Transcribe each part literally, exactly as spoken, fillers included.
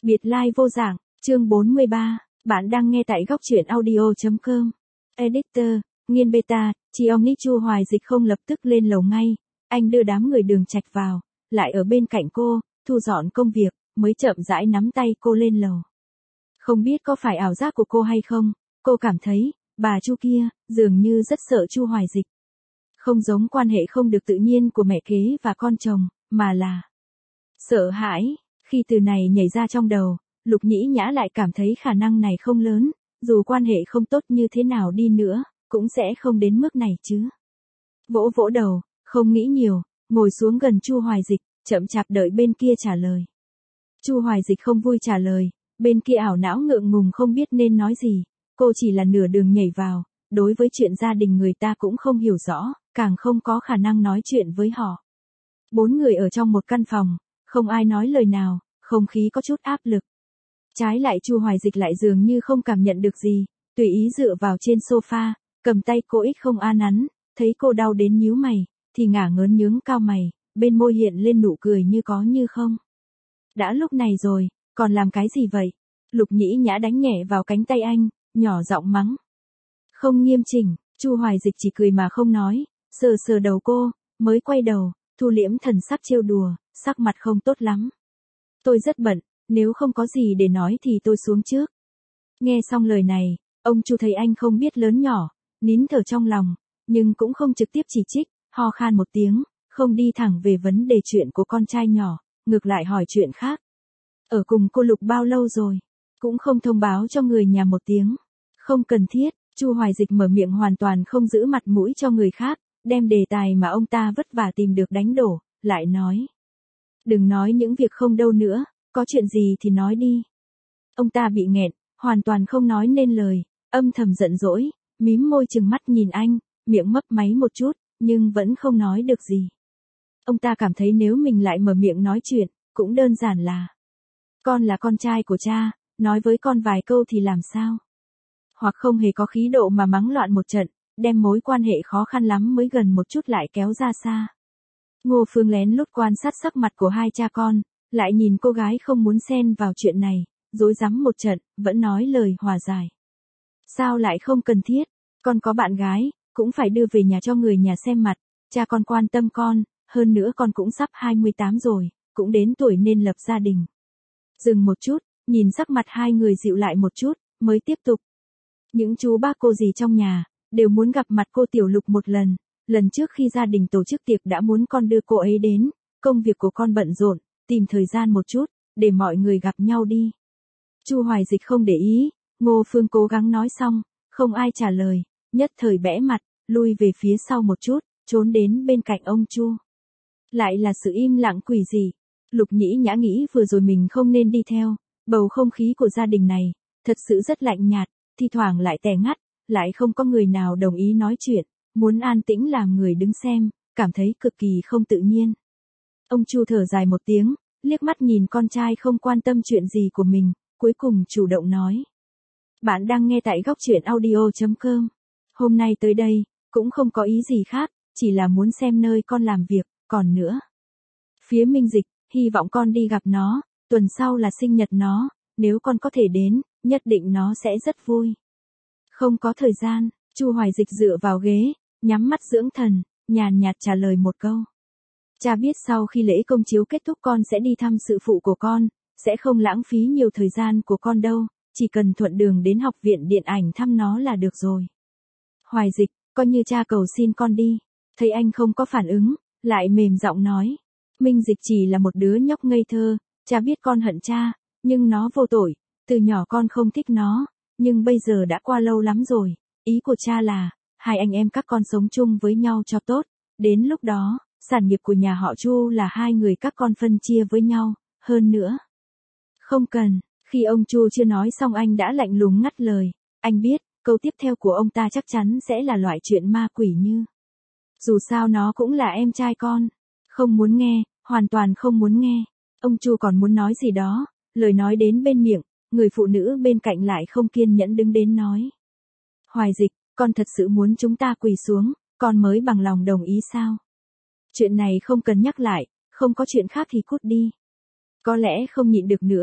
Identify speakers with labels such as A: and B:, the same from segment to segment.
A: Biệt lai vô dạng, chương bốn mươi ba, bạn đang nghe tại góc truyện audio.com. Editor, nghiên beta, chị ông Chu Hoài Dịch không lập tức lên lầu ngay, anh đưa đám người Đường Trạch vào, lại ở bên cạnh cô, thu dọn công việc, mới chậm rãi nắm tay cô lên lầu. Không biết có phải ảo giác của cô hay không, cô cảm thấy, bà Chu kia, dường như rất sợ Chu Hoài Dịch. Không giống quan hệ không được tự nhiên của mẹ kế và con chồng, mà là sợ hãi. Khi từ này nhảy ra trong đầu, Lục Nhĩ Nhã lại cảm thấy khả năng này không lớn, dù quan hệ không tốt như thế nào đi nữa, cũng sẽ không đến mức này chứ. Vỗ vỗ đầu, không nghĩ nhiều, ngồi xuống gần Chu Hoài Dịch, chậm chạp đợi bên kia trả lời. Chu Hoài Dịch không vui trả lời, bên kia ảo não ngượng ngùng không biết nên nói gì, cô chỉ là nửa đường nhảy vào, đối với chuyện gia đình người ta cũng không hiểu rõ, càng không có khả năng nói chuyện với họ. Bốn người ở trong một căn phòng, không ai nói lời nào, không khí có chút áp lực. Trái lại Chu Hoài Dịch lại dường như không cảm nhận được gì, tùy ý dựa vào trên sofa, cầm tay cô ít không an nắn, thấy cô đau đến nhíu mày, thì ngả ngớn nhướng cao mày, bên môi hiện lên nụ cười như có như không. Đã lúc này rồi, còn làm cái gì vậy? Lục Nhĩ Nhã đánh nhẹ vào cánh tay anh, nhỏ giọng mắng. Không nghiêm chỉnh, Chu Hoài Dịch chỉ cười mà không nói, sờ sờ đầu cô, mới quay đầu, thu liễm thần sắc trêu đùa, sắc mặt không tốt lắm. Tôi rất bận, nếu không có gì để nói thì tôi xuống trước. Nghe xong lời này, ông Chu thấy anh không biết lớn nhỏ, nín thở trong lòng, nhưng cũng không trực tiếp chỉ trích, ho khan một tiếng, không đi thẳng về vấn đề chuyện của con trai nhỏ, ngược lại hỏi chuyện khác. Ở cùng cô Lục bao lâu rồi? Cũng không thông báo cho người nhà một tiếng. Không cần thiết, Chu Hoài Dịch mở miệng hoàn toàn không giữ mặt mũi cho người khác, đem đề tài mà ông ta vất vả tìm được đánh đổ, lại nói. Đừng nói những việc không đâu nữa, có chuyện gì thì nói đi. Ông ta bị nghẹn, hoàn toàn không nói nên lời, âm thầm giận dỗi, mím môi trừng mắt nhìn anh, miệng mấp máy một chút, nhưng vẫn không nói được gì. Ông ta cảm thấy nếu mình lại mở miệng nói chuyện, cũng đơn giản là con là con trai của cha, nói với con vài câu thì làm sao? Hoặc không hề có khí độ mà mắng loạn một trận, đem mối quan hệ khó khăn lắm mới gần một chút lại kéo ra xa. Ngô Phương lén lút quan sát sắc mặt của hai cha con, lại nhìn cô gái không muốn xen vào chuyện này, rối rắm một trận, vẫn nói lời hòa giải. Sao lại không cần thiết, con có bạn gái, cũng phải đưa về nhà cho người nhà xem mặt, cha con quan tâm con, hơn nữa con cũng sắp hai mươi tám rồi, cũng đến tuổi nên lập gia đình. Dừng một chút, nhìn sắc mặt hai người dịu lại một chút, mới tiếp tục. Những chú bác cô dì trong nhà, đều muốn gặp mặt cô Tiểu Lục một lần, lần trước khi gia đình tổ chức tiệc đã muốn con đưa cô ấy đến, công việc của con bận rộn, tìm thời gian một chút, để mọi người gặp nhau đi. Chu Hoài Dịch không để ý, Ngô Phương cố gắng nói xong, không ai trả lời, nhất thời bẽ mặt, lui về phía sau một chút, trốn đến bên cạnh ông Chu. Lại là sự im lặng quỷ dị. Lục Nhĩ Nhã nghĩ vừa rồi mình không nên đi theo, bầu không khí của gia đình này, thật sự rất lạnh nhạt, thi thoảng lại tẻ ngắt, lại không có người nào đồng ý nói chuyện, muốn an tĩnh làm người đứng xem, cảm thấy cực kỳ không tự nhiên. Ông Chu thở dài một tiếng, liếc mắt nhìn con trai không quan tâm chuyện gì của mình, cuối cùng chủ động nói. Bạn đang nghe tại góc truyện audio.com. Hôm nay tới đây, cũng không có ý gì khác, chỉ là muốn xem nơi con làm việc, còn nữa. Phía Minh Dịch, hy vọng con đi gặp nó, tuần sau là sinh nhật nó, nếu con có thể đến, nhất định nó sẽ rất vui. Không có thời gian, Chu Hoài Dịch dựa vào ghế, nhắm mắt dưỡng thần, nhàn nhạt trả lời một câu. Cha biết sau khi lễ công chiếu kết thúc con sẽ đi thăm sự phụ của con, sẽ không lãng phí nhiều thời gian của con đâu, chỉ cần thuận đường đến học viện điện ảnh thăm nó là được rồi. Hoài Dịch, coi như cha cầu xin con đi. Thấy anh không có phản ứng, lại mềm giọng nói. Minh Dịch chỉ là một đứa nhóc ngây thơ, cha biết con hận cha, nhưng nó vô tội, từ nhỏ con không thích nó, nhưng bây giờ đã qua lâu lắm rồi, ý của cha là, hai anh em các con sống chung với nhau cho tốt, đến lúc đó, sản nghiệp của nhà họ Chu là hai người các con phân chia với nhau, hơn nữa. Không cần, khi ông Chu chưa nói xong anh đã lạnh lùng ngắt lời, anh biết, câu tiếp theo của ông ta chắc chắn sẽ là loại chuyện ma quỷ như. Dù sao nó cũng là em trai con, không muốn nghe, hoàn toàn không muốn nghe. Ông Chu còn muốn nói gì đó, lời nói đến bên miệng, người phụ nữ bên cạnh lại không kiên nhẫn đứng đến nói. Hoài Dịch, con thật sự muốn chúng ta quỳ xuống, con mới bằng lòng đồng ý sao? Chuyện này không cần nhắc lại, không có chuyện khác thì cút đi. Có lẽ không nhịn được nữa,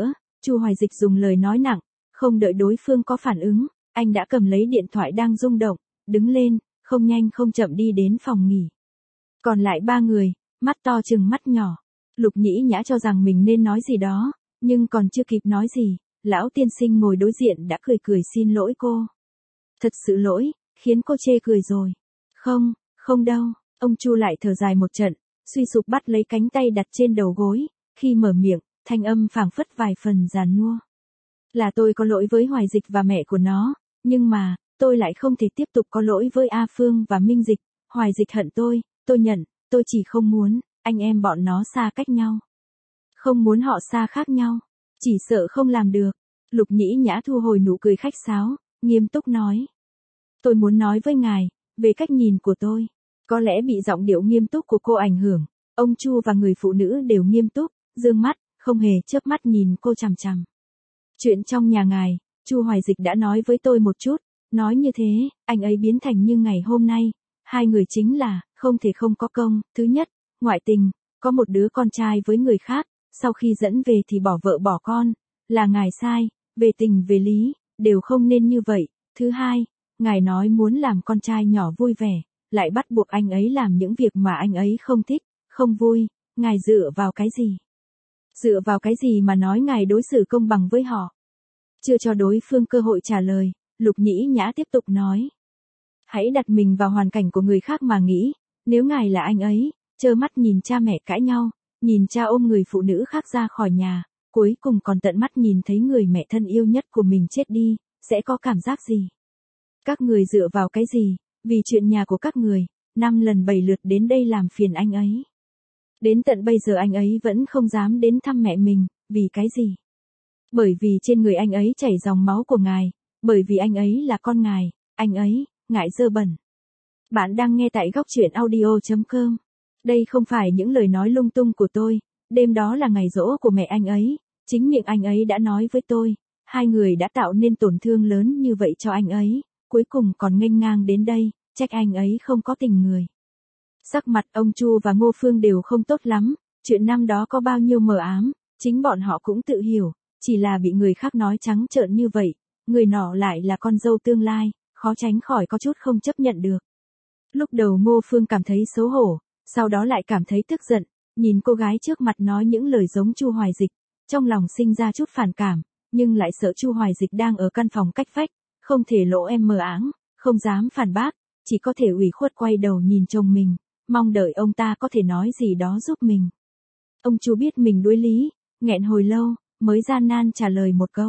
A: Chu Hoài Dịch dùng lời nói nặng, không đợi đối phương có phản ứng, anh đã cầm lấy điện thoại đang rung động, đứng lên, không nhanh không chậm đi đến phòng nghỉ. Còn lại ba người, mắt to chừng mắt nhỏ. Lục Nhĩ Nhã cho rằng mình nên nói gì đó, nhưng còn chưa kịp nói gì, lão tiên sinh ngồi đối diện đã cười cười xin lỗi cô. Thật sự lỗi, khiến cô chê cười rồi. Không, không đâu, ông Chu lại thở dài một trận, suy sụp bắt lấy cánh tay đặt trên đầu gối, khi mở miệng, thanh âm phảng phất vài phần giàn nua. Là tôi có lỗi với Hoài Dịch và mẹ của nó, nhưng mà, tôi lại không thể tiếp tục có lỗi với A Phương và Minh Dịch. Hoài Dịch hận tôi, tôi nhận, tôi chỉ không muốn anh em bọn nó xa cách nhau. Không muốn họ xa khác nhau, chỉ sợ không làm được. Lục Nhĩ Nhã thu hồi nụ cười khách sáo, nghiêm túc nói. Tôi muốn nói với ngài, về cách nhìn của tôi. Có lẽ bị giọng điệu nghiêm túc của cô ảnh hưởng, ông Chu và người phụ nữ đều nghiêm túc, dương mắt, không hề chớp mắt nhìn cô chằm chằm. Chuyện trong nhà ngài, Chu Hoài Dịch đã nói với tôi một chút, nói như thế, anh ấy biến thành như ngày hôm nay. Hai người chính là, không thể không có công. Thứ nhất, ngoại tình, có một đứa con trai với người khác, sau khi dẫn về thì bỏ vợ bỏ con, là ngài sai, về tình về lý, đều không nên như vậy. Thứ hai, ngài nói muốn làm con trai nhỏ vui vẻ, lại bắt buộc anh ấy làm những việc mà anh ấy không thích, không vui, ngài dựa vào cái gì? Dựa vào cái gì mà nói ngài đối xử công bằng với họ? Chưa cho đối phương cơ hội trả lời, Lục Nhĩ Nhã tiếp tục nói. Hãy đặt mình vào hoàn cảnh của người khác mà nghĩ, nếu ngài là anh ấy, trơ mắt nhìn cha mẹ cãi nhau, nhìn cha ôm người phụ nữ khác ra khỏi nhà, cuối cùng còn tận mắt nhìn thấy người mẹ thân yêu nhất của mình chết đi, sẽ có cảm giác gì? Các người dựa vào cái gì? Vì chuyện nhà của các người, năm lần bảy lượt đến đây làm phiền anh ấy. Đến tận bây giờ anh ấy vẫn không dám đến thăm mẹ mình, vì cái gì? Bởi vì trên người anh ấy chảy dòng máu của ngài, bởi vì anh ấy là con ngài, anh ấy, ngại dơ bẩn. Bạn đang nghe tại góc truyện audio chấm com. Đây không phải những lời nói lung tung của tôi, đêm đó là ngày giỗ của mẹ anh ấy, chính miệng anh ấy đã nói với tôi, hai người đã tạo nên tổn thương lớn như vậy cho anh ấy, cuối cùng còn nghênh ngang đến đây, trách anh ấy không có tình người. Sắc mặt ông Chu và Ngô Phương đều không tốt lắm, chuyện năm đó có bao nhiêu mờ ám, chính bọn họ cũng tự hiểu, chỉ là bị người khác nói trắng trợn như vậy, người nọ lại là con dâu tương lai, khó tránh khỏi có chút không chấp nhận được. Lúc đầu Ngô Phương cảm thấy xấu hổ, sau đó lại cảm thấy tức giận, nhìn cô gái trước mặt nói những lời giống Chu Hoài Dịch, trong lòng sinh ra chút phản cảm, nhưng lại sợ Chu Hoài Dịch đang ở căn phòng cách vách, không thể lộ em mờ áng, không dám phản bác, chỉ có thể ủy khuất quay đầu nhìn chồng mình, mong đợi ông ta có thể nói gì đó giúp mình. Ông Chu biết mình đuối lý, nghẹn hồi lâu, mới gian nan trả lời một câu.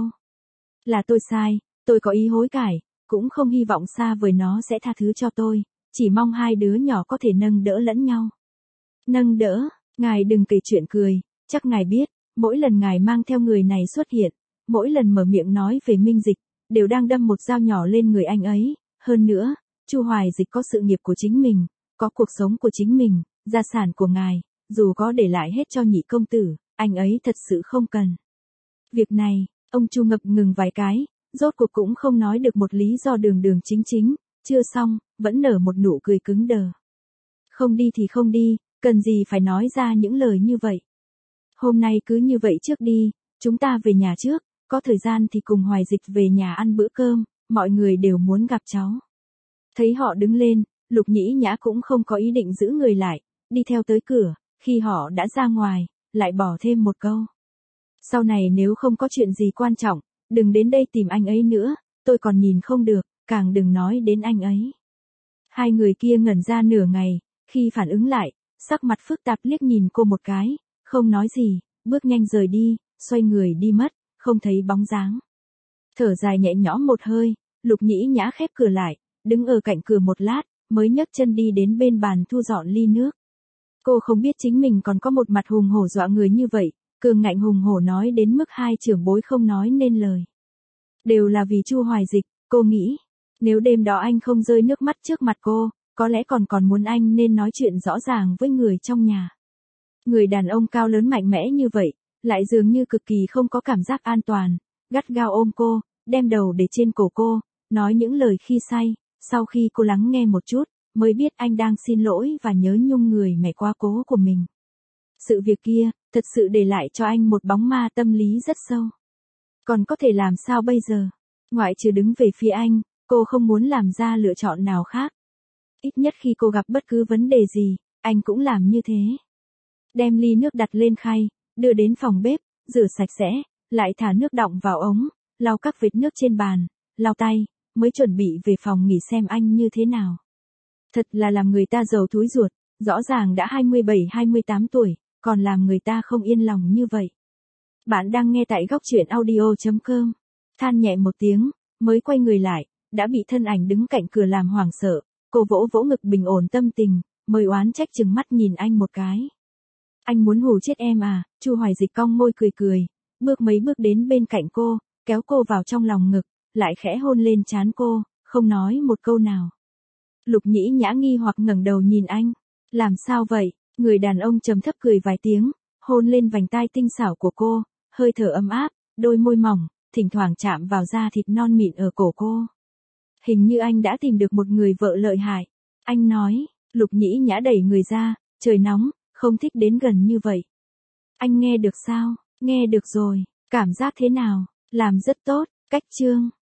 A: Là tôi sai, tôi có ý hối cải, cũng không hy vọng xa vời nó sẽ tha thứ cho tôi, chỉ mong hai đứa nhỏ có thể nâng đỡ lẫn nhau. Nâng đỡ, ngài đừng kể chuyện cười, chắc ngài biết, mỗi lần ngài mang theo người này xuất hiện, mỗi lần mở miệng nói về Minh Dịch, đều đang đâm một dao nhỏ lên người anh ấy, hơn nữa, Chu Hoài Dịch có sự nghiệp của chính mình, có cuộc sống của chính mình, gia sản của ngài, dù có để lại hết cho nhị công tử, anh ấy thật sự không cần. Việc này, ông Chu ngập ngừng vài cái, rốt cuộc cũng không nói được một lý do đường đường chính chính, chưa xong, vẫn nở một nụ cười cứng đờ. Không đi thì không đi, cần gì phải nói ra những lời như vậy. Hôm nay cứ như vậy trước đi, chúng ta về nhà trước, có thời gian thì cùng Hoài Dịch về nhà ăn bữa cơm, mọi người đều muốn gặp cháu. Thấy họ đứng lên, Lục Nhĩ Nhã cũng không có ý định giữ người lại, đi theo tới cửa, khi họ đã ra ngoài, lại bỏ thêm một câu. Sau này nếu không có chuyện gì quan trọng, đừng đến đây tìm anh ấy nữa, tôi còn nhìn không được, càng đừng nói đến anh ấy. Hai người kia ngẩn ra nửa ngày, khi phản ứng lại, sắc mặt phức tạp liếc nhìn cô một cái, không nói gì, bước nhanh rời đi, xoay người đi mất, không thấy bóng dáng. Thở dài nhẹ nhõm một hơi, Lục Nhĩ Nhã khép cửa lại, đứng ở cạnh cửa một lát, mới nhấc chân đi đến bên bàn thu dọn ly nước. Cô không biết chính mình còn có một mặt hùng hổ dọa người như vậy, cường ngạnh hùng hổ nói đến mức hai trưởng bối không nói nên lời. Đều là vì Chu Hoài Dịch, cô nghĩ, nếu đêm đó anh không rơi nước mắt trước mặt cô, có lẽ còn còn muốn anh nên nói chuyện rõ ràng với người trong nhà. Người đàn ông cao lớn mạnh mẽ như vậy, lại dường như cực kỳ không có cảm giác an toàn, gắt gao ôm cô, đem đầu để trên cổ cô, nói những lời khi say, sau khi cô lắng nghe một chút, mới biết anh đang xin lỗi và nhớ nhung người mẹ quá cố của mình. Sự việc kia, thật sự để lại cho anh một bóng ma tâm lý rất sâu. Còn có thể làm sao bây giờ? Ngoại trừ đứng về phía anh, cô không muốn làm ra lựa chọn nào khác. Ít nhất khi cô gặp bất cứ vấn đề gì, anh cũng làm như thế. Đem ly nước đặt lên khay, đưa đến phòng bếp, rửa sạch sẽ, lại thả nước đọng vào ống, lau các vệt nước trên bàn, lau tay, mới chuẩn bị về phòng nghỉ xem anh như thế nào. Thật là làm người ta giàu thúi ruột, rõ ràng đã hai mươi bảy hai mươi tám tuổi, còn làm người ta không yên lòng như vậy. Bạn đang nghe tại góc chuyện audio chấm com. Than nhẹ một tiếng, mới quay người lại, đã bị thân ảnh đứng cạnh cửa làm hoảng sợ. Cô vỗ vỗ ngực bình ổn tâm tình, mới oán trách chừng mắt nhìn anh một cái. Anh muốn hù chết em à? Chu Hoài Dịch cong môi cười cười, bước mấy bước đến bên cạnh cô, kéo cô vào trong lòng ngực, lại khẽ hôn lên trán cô, không nói một câu nào. Lục Nhĩ Nhã nghi hoặc ngẩng đầu nhìn anh. Làm sao vậy? Người đàn ông trầm thấp cười vài tiếng, hôn lên vành tai tinh xảo của cô, hơi thở ấm áp, đôi môi mỏng, thỉnh thoảng chạm vào da thịt non mịn ở cổ cô. Hình như anh đã tìm được một người vợ lợi hại. Anh nói. Lục Nhĩ Nhã đẩy người ra, trời nóng, không thích đến gần như vậy. Anh nghe được sao? Nghe được rồi, cảm giác thế nào? Làm rất tốt, cách chương.